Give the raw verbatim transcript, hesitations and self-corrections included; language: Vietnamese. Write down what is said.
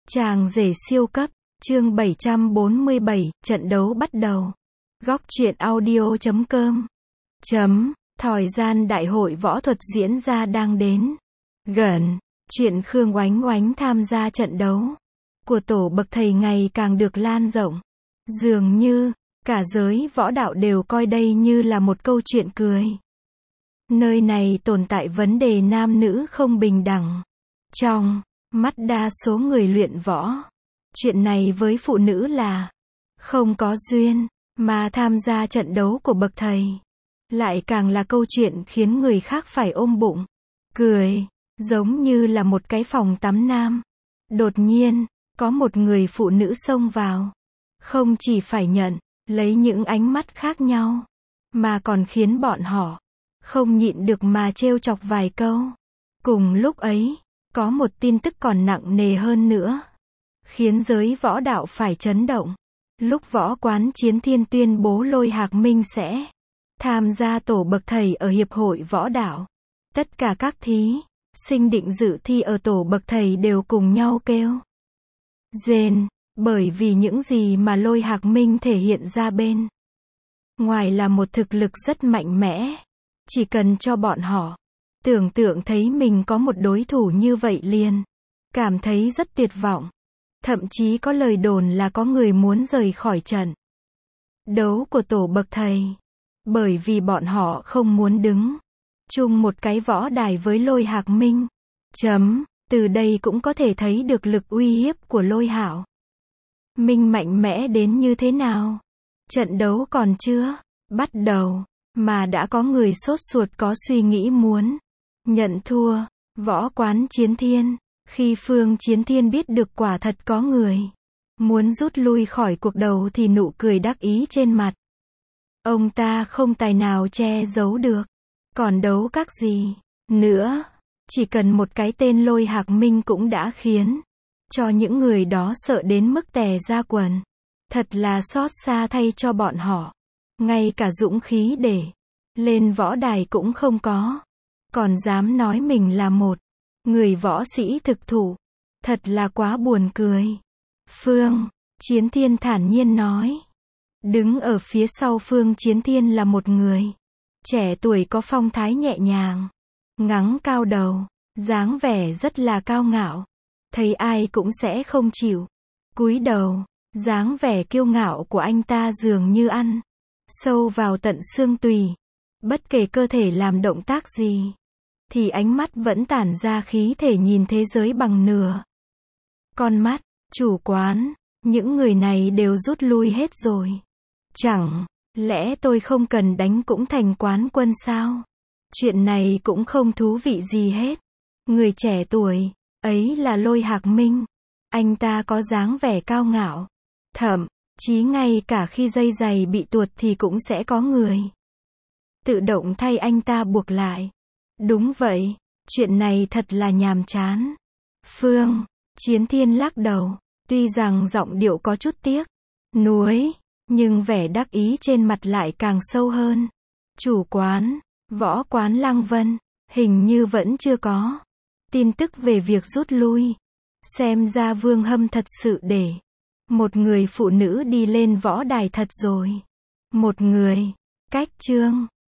Chàng rể siêu cấp, chương bảy trăm bốn mươi bảy, trận đấu bắt đầu. Góc truyện audio chấm com. Chấm, thời gian đại hội võ thuật diễn ra đang đến gần, chuyện Khương Oánh Oánh tham gia trận đấu của tổ bậc thầy ngày càng được lan rộng. Dường như, cả giới võ đạo đều coi đây như là một câu chuyện cười. Nơi này tồn tại vấn đề nam nữ không bình đẳng. Trong mắt đa số người luyện võ, chuyện này với phụ nữ là không có duyên, mà tham gia trận đấu của bậc thầy lại càng là câu chuyện khiến người khác phải ôm bụng cười, giống như là một cái phòng tắm nam. Đột nhiên, có một người phụ nữ xông vào, không chỉ phải nhận lấy những ánh mắt khác nhau, mà còn khiến bọn họ không nhịn được mà trêu chọc vài câu. Cùng lúc ấy, có một tin tức còn nặng nề hơn nữa, khiến giới võ đạo phải chấn động. Lúc võ quán Chiến Thiên tuyên bố Lôi Hạc Minh sẽ tham gia tổ bậc thầy ở Hiệp hội Võ Đạo, tất cả các thí sinh định dự thi ở tổ bậc thầy đều cùng nhau kêu rên, bởi vì những gì mà Lôi Hạc Minh thể hiện ra bên ngoài là một thực lực rất mạnh mẽ. Chỉ cần cho bọn họ tưởng tượng thấy mình có một đối thủ như vậy liền cảm thấy rất tuyệt vọng. Thậm chí có lời đồn là có người muốn rời khỏi trận đấu của tổ bậc thầy, bởi vì bọn họ không muốn đứng chung một cái võ đài với Lôi Hạc Minh. Chấm, từ đây cũng có thể thấy được lực uy hiếp của Lôi Hạo Minh mạnh mẽ đến như thế nào. Trận đấu còn chưa bắt đầu, mà đã có người sốt ruột có suy nghĩ muốn nhận thua. Võ quán Chiến Thiên, khi Phương Chiến Thiên biết được quả thật có người muốn rút lui khỏi cuộc đấu thì nụ cười đắc ý trên mặt ông ta không tài nào che giấu được. Còn đấu các gì nữa, chỉ cần một cái tên Lôi Hạc Minh cũng đã khiến cho những người đó sợ đến mức tè ra quần. Thật là xót xa thay cho bọn họ, ngay cả dũng khí để lên võ đài cũng không có, còn dám nói mình là một người võ sĩ thực thụ. Thật là quá buồn cười. Phương Chiến Thiên thản nhiên nói. Đứng ở phía sau Phương Chiến Thiên là một người trẻ tuổi có phong thái nhẹ nhàng, ngắng cao đầu, dáng vẻ rất là cao ngạo. Thấy ai cũng sẽ không chịu cúi đầu. Dáng vẻ kiêu ngạo của anh ta dường như ăn sâu vào tận xương tùy. Bất kể cơ thể làm động tác gì, thì ánh mắt vẫn tản ra khí thể nhìn thế giới bằng nửa con mắt. Chủ quán, những người này đều rút lui hết rồi. Chẳng lẽ tôi không cần đánh cũng thành quán quân sao? Chuyện này cũng không thú vị gì hết. Người trẻ tuổi ấy là Lôi Hạc Minh. Anh ta có dáng vẻ cao ngạo, thậm chí ngay cả khi dây giày bị tuột thì cũng sẽ có người tự động thay anh ta buộc lại. Đúng vậy, chuyện này thật là nhàm chán. Phương Chiến Thiên lắc đầu, tuy rằng giọng điệu có chút tiếc nuối, nhưng vẻ đắc ý trên mặt lại càng sâu hơn. Chủ quán, võ quán Lăng Vân, hình như vẫn chưa có tin tức về việc rút lui. Xem ra Vương Hâm thật sự để một người phụ nữ đi lên võ đài thật rồi. Một người cách chương